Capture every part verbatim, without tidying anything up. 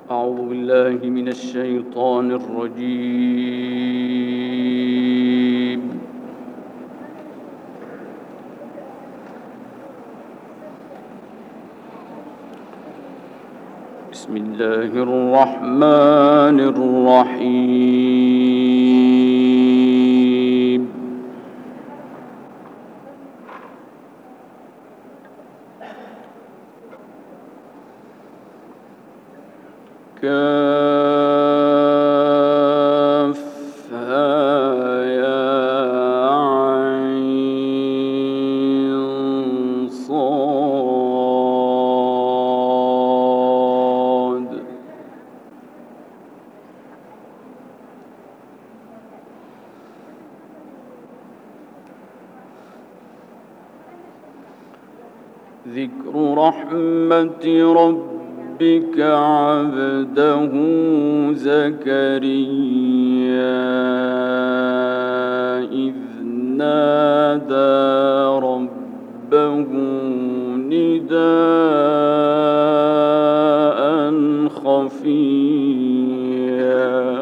أعوذ بالله من الشيطان الرجيم. بسم الله الرحمن الرحيم. كافها يا عين صاد. ذكر رحمة ربك عبده زكريا إذ نادى ربه نداء خفيا.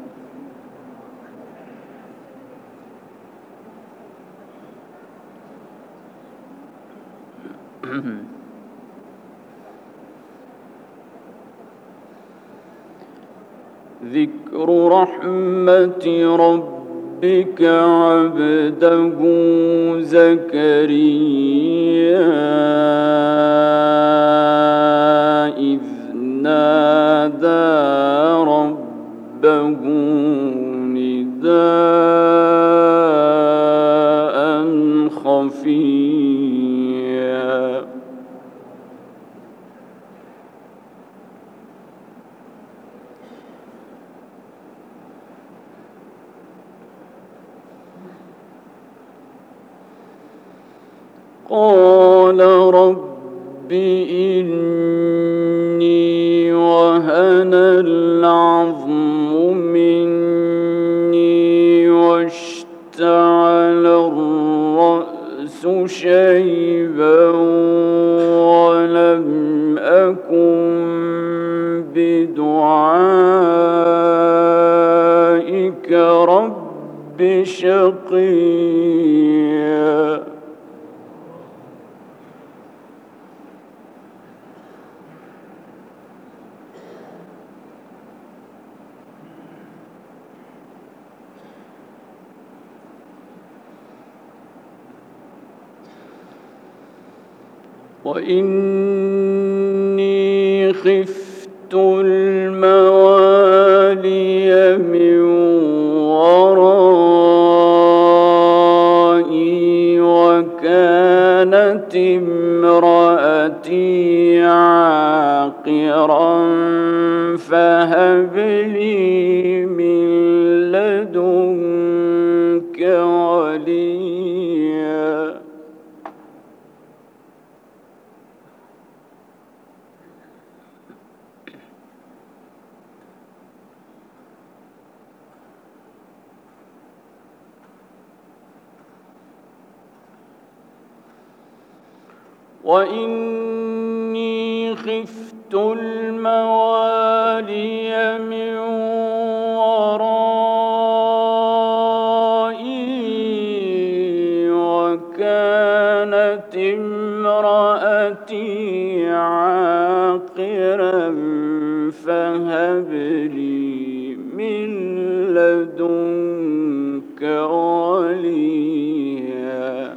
ذكر رحمة ربك عبده زكريا إذ نادى ربه نداء خفيا. قال رب إني وهن العظم مني واشتعل الرأس شيبا ولم أكن بدعائك رب شقيا. وإني خفت الموالي من ورائي وكانت امرأتي عاقرا فهب لي من لدنك وليا. وإني خفت الموالي من ورائي وكانت امرأتي عاقرا فهب لي من لدنك وليا.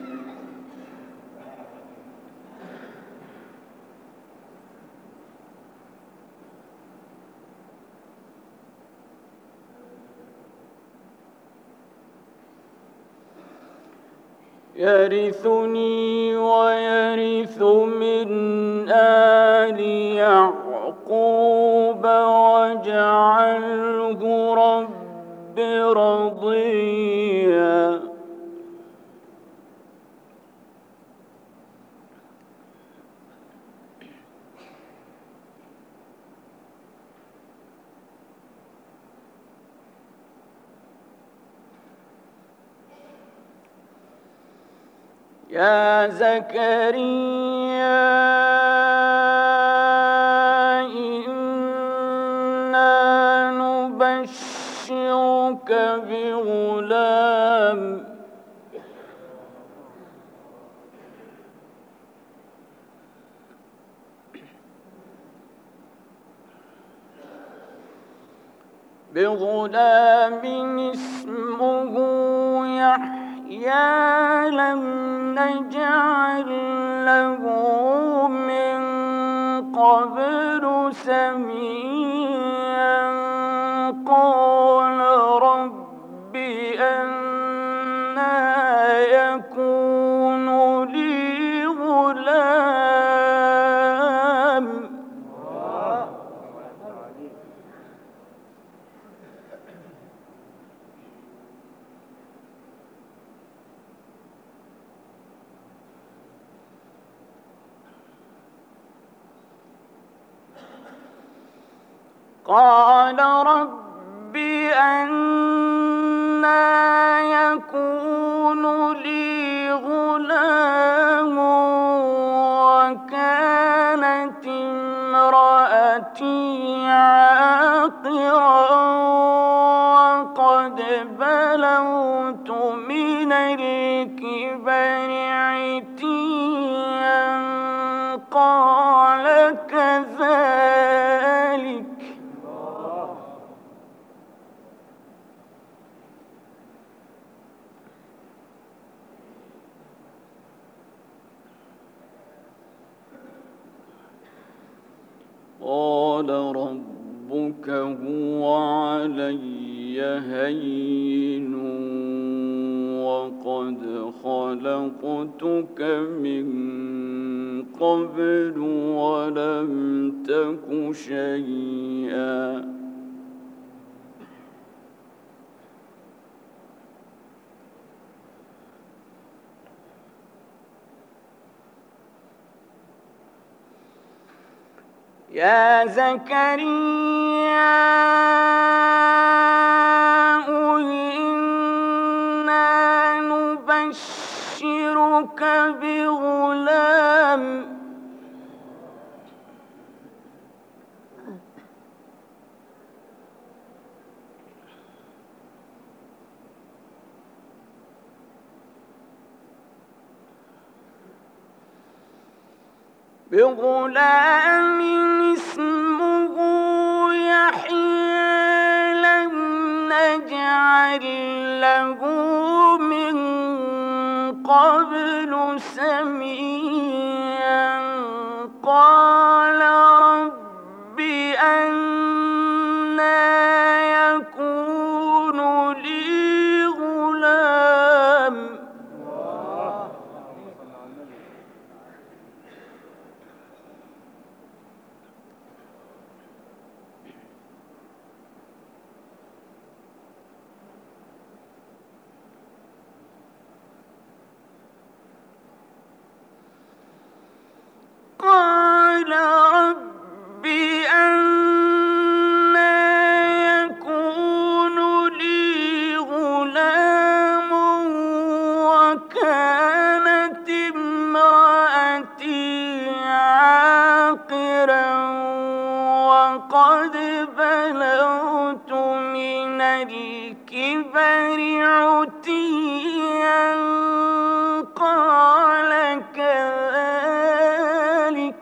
يرثني ويرث من آل يعقوب واجعله رب رضيا. يا زكريا بغلام اسمه يحيى لم نجعل له من قبل سميا قال رب أنى يكون لي غلام قال رب أنى يكون لي غلام وكانت امرأتي عاقرا وقد بلغت من الكبر عتيا قال كذلك قال ربك هو علي هين وقد خلقتك من قبل ولم تك شيئا يا زكريا إنا نبشرك بغلام بغلام اسمه يحيى لم نجعل له من قبل سميا قال رب أنى يكون لي غلام قال رب أنى يكون لي غلام وكانت امرأتي عاقرا وقد بلغت من الكبر عتيا قال كذلك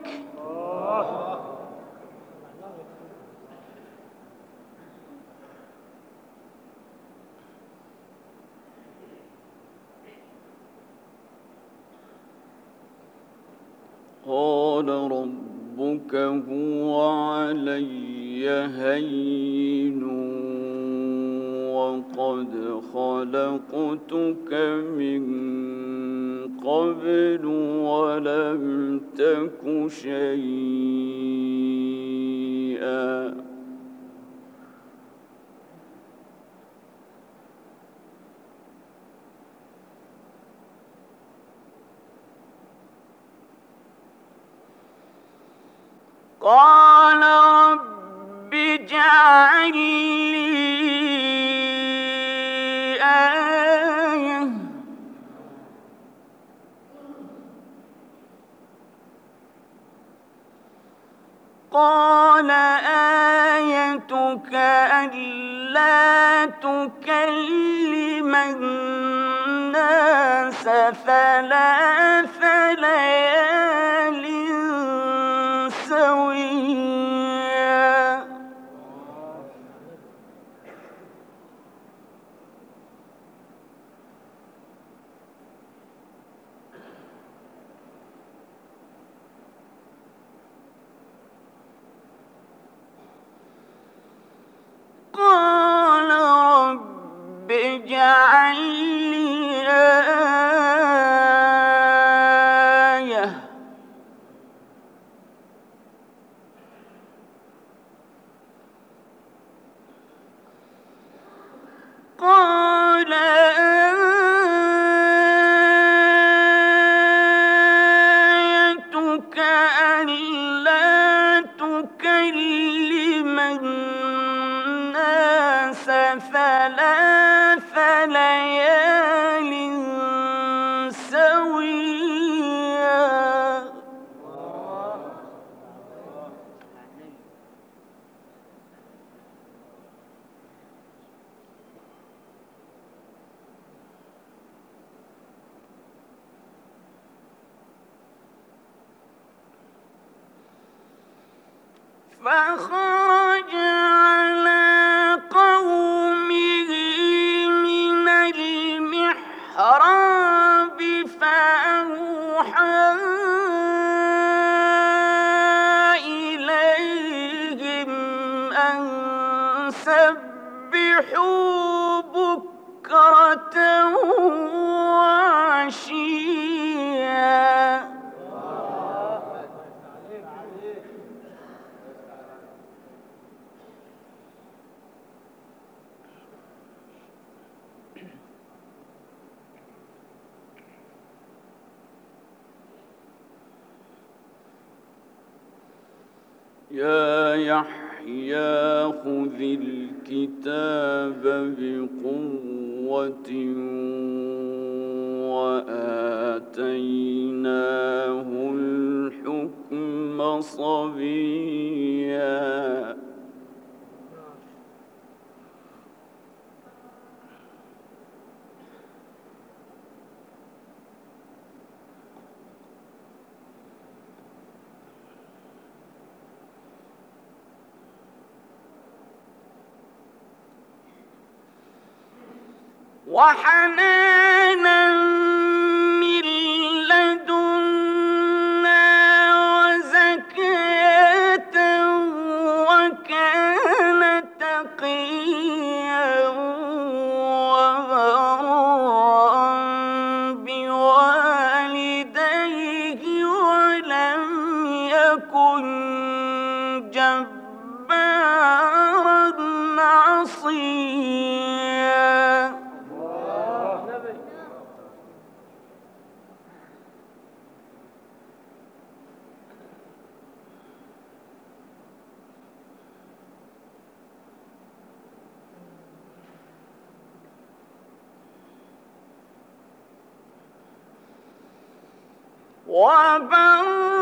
قال ربك هو علي هين وقد خلقتك من قبل ولم تك شيئا قال رب اجعل لي آية قال آيتك ألا تكلم الناس ثلاث ليال سويا قال آيتك ألا تكلم الناس ثلاث ليال سويا. فخرج على قومه من المحراب فأوحى إليهم أن سبحوا بكرة وعشيا. يا يحيى خذ الكتاب بقوة وآتيناه الحكم صبيا. وحنانا من لدنا وزكاة وكان تقيا وبرا بوالديه ولم يكن جبارا عصيا. وبرا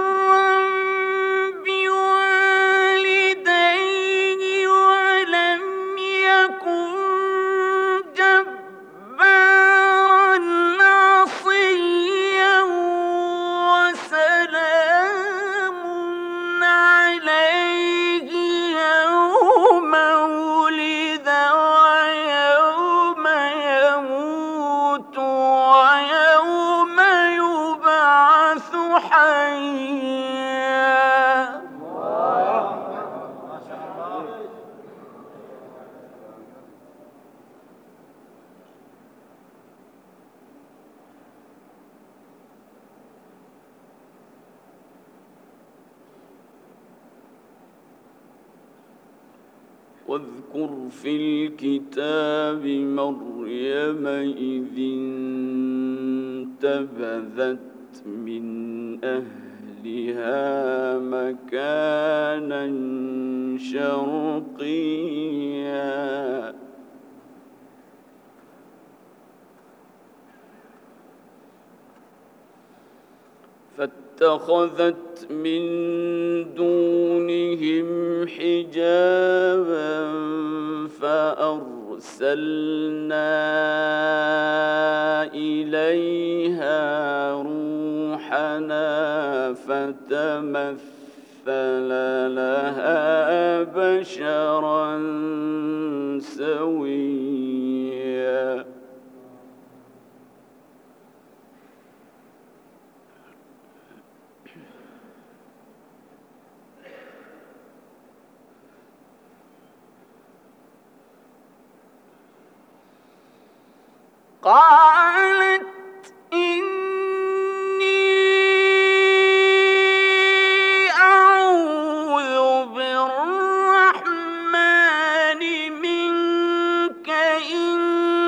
بوالديه ولم يكن جبارا عصيا. وسلام عليه يوم ولد ويوم يموت ويوم يبعث حيا. واذكر في الكتاب مريم إذ انتبذت من أهلها مكانا شرقيا. فاتخذت من دونهم حجابا فأرسلنا إليها روحنا فتمثل لها بشرا سويا. قالت إني أعوذ بالرحمن منك إن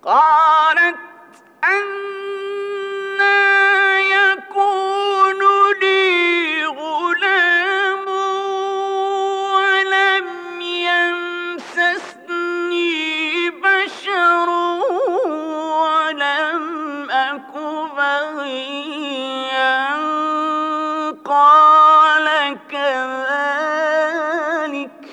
قالت أنى يكون لي غلام ولم يمسسني بشر ولم أك بغيا قال كذلك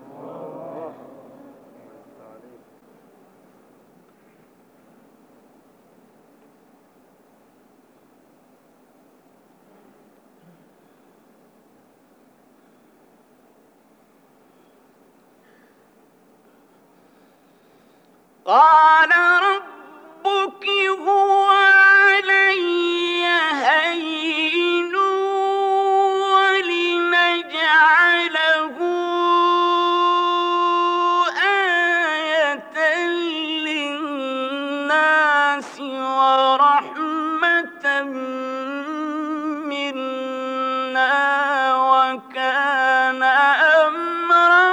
قال ربك هو علي هين ولنجعله آية للناس ورحمة منا وكان أمرا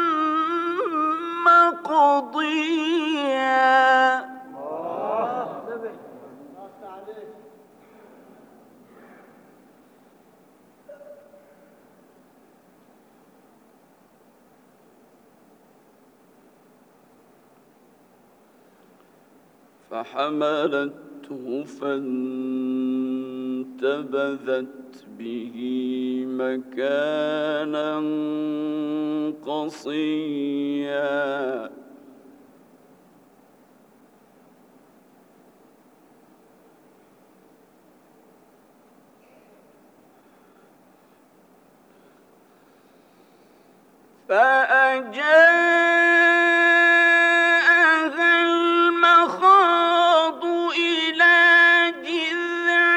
مقضيا. فحملته فانتبذت به مكانا قصيا. فأجاءها المخاض إلى جذع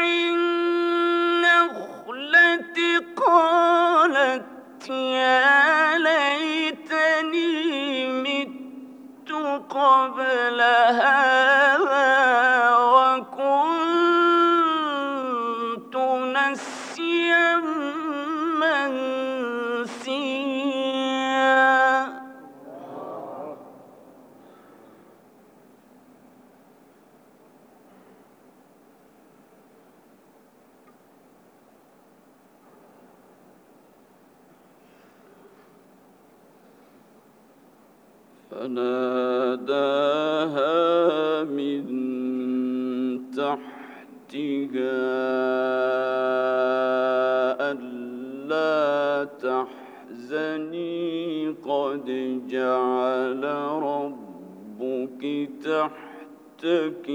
النخلة قالت يا ليتني مت قبل هذا وكنت نسيا منسيا. فناداها من تحتها ألا تحزني قد جعل ربك تحتك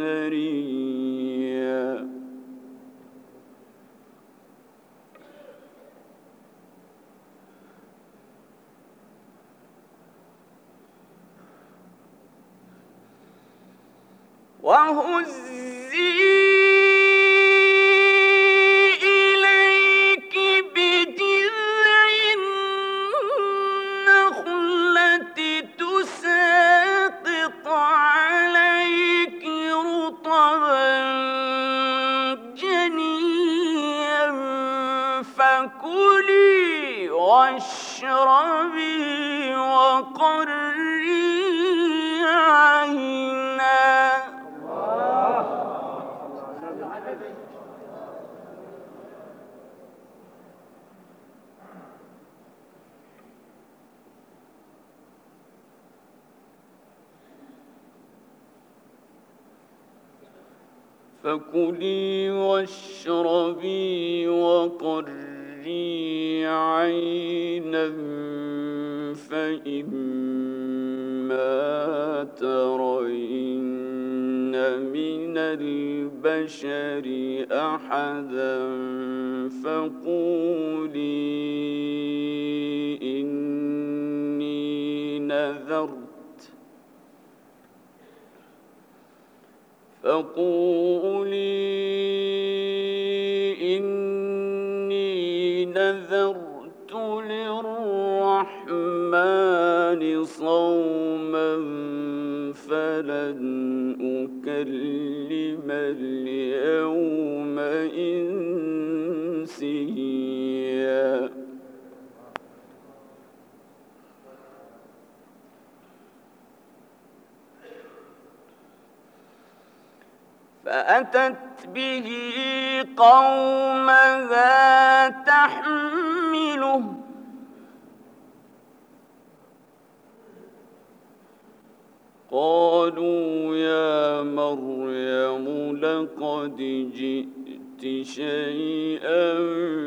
سريا. وهزي إليك بجذع النخلة تساقط عليك رطبا جنيا فكلي واشربي وقري عينا. فكلي واشربي وقري عينا فإما ترين من البشر أحدا فقولي إني نذرت فقولي إني نذرت للرحمن صوما فلن أكلم اليوم إنسيا. فأتت به قومها تحمله قالوا يا مريم لقد جئت شيئا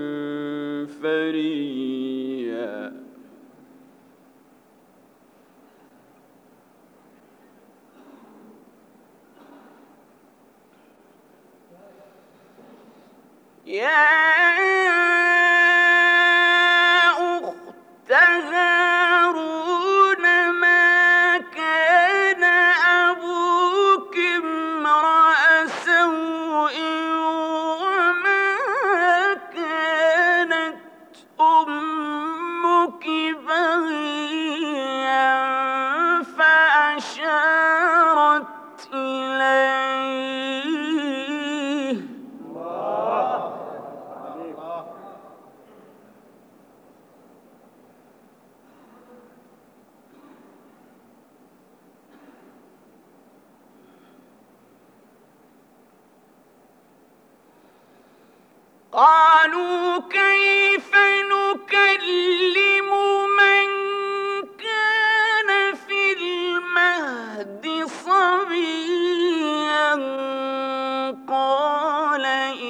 فريا يا أخت هارون ما كان أبوك امرأ سوء وما كانت أمك بغيا فأشارت إليه قالوا كيف نكلم من كان في المهد صبيا قال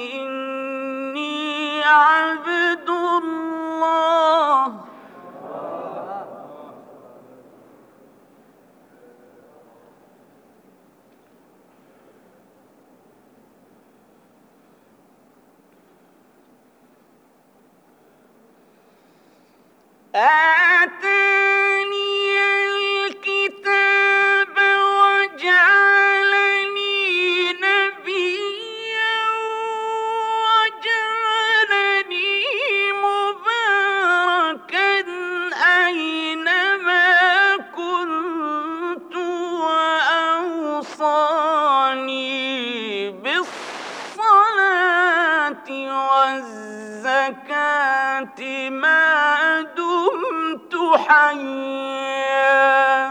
إني عبد الله آتاني الكتاب وجعلني نبيا وجعلني مباركا أينما كنت وأوصاني بالصلاة والزكاة ما دمت حيا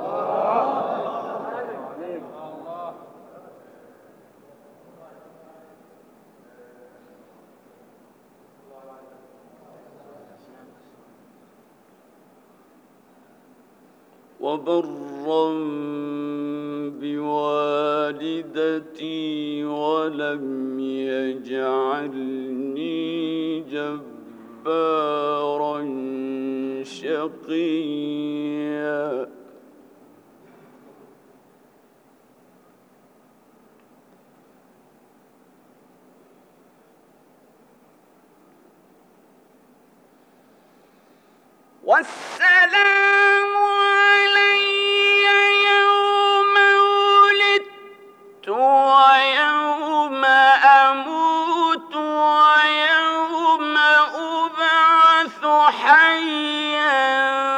وبرا بوالدتي ولم يجعلني جبارا شقيا والسلام علي يوم ولدت ويوم أموت ويوم أبعث حيا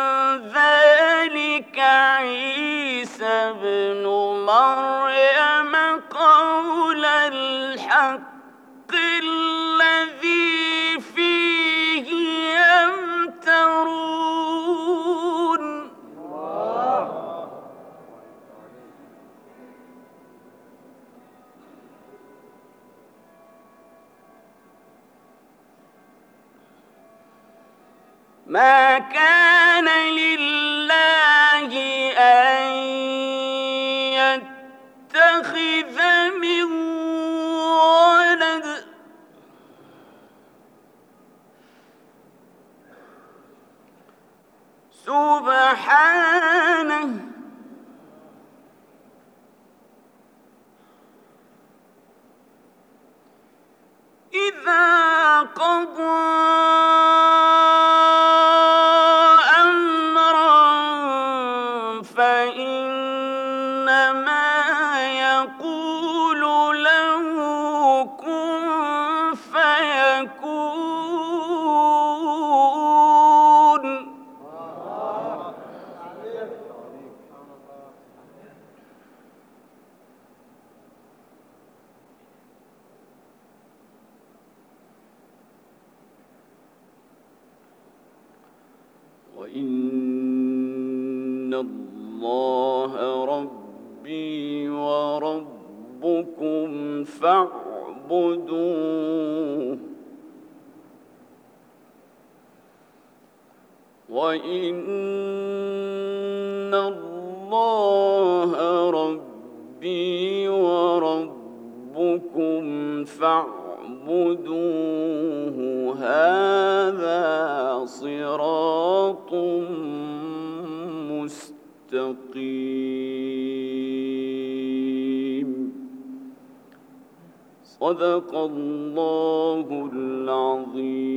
ذلك عيسى ابن مريم قول الحق الذي فيه يمترون ما كان لله أن يتخذ من ولد سبحانه إذا قضى وإن الله ربي وربكم فاعبدوه وإن الله ربي وربكم فاعبدوه هذا صراط مستقيم صدق الله العظيم.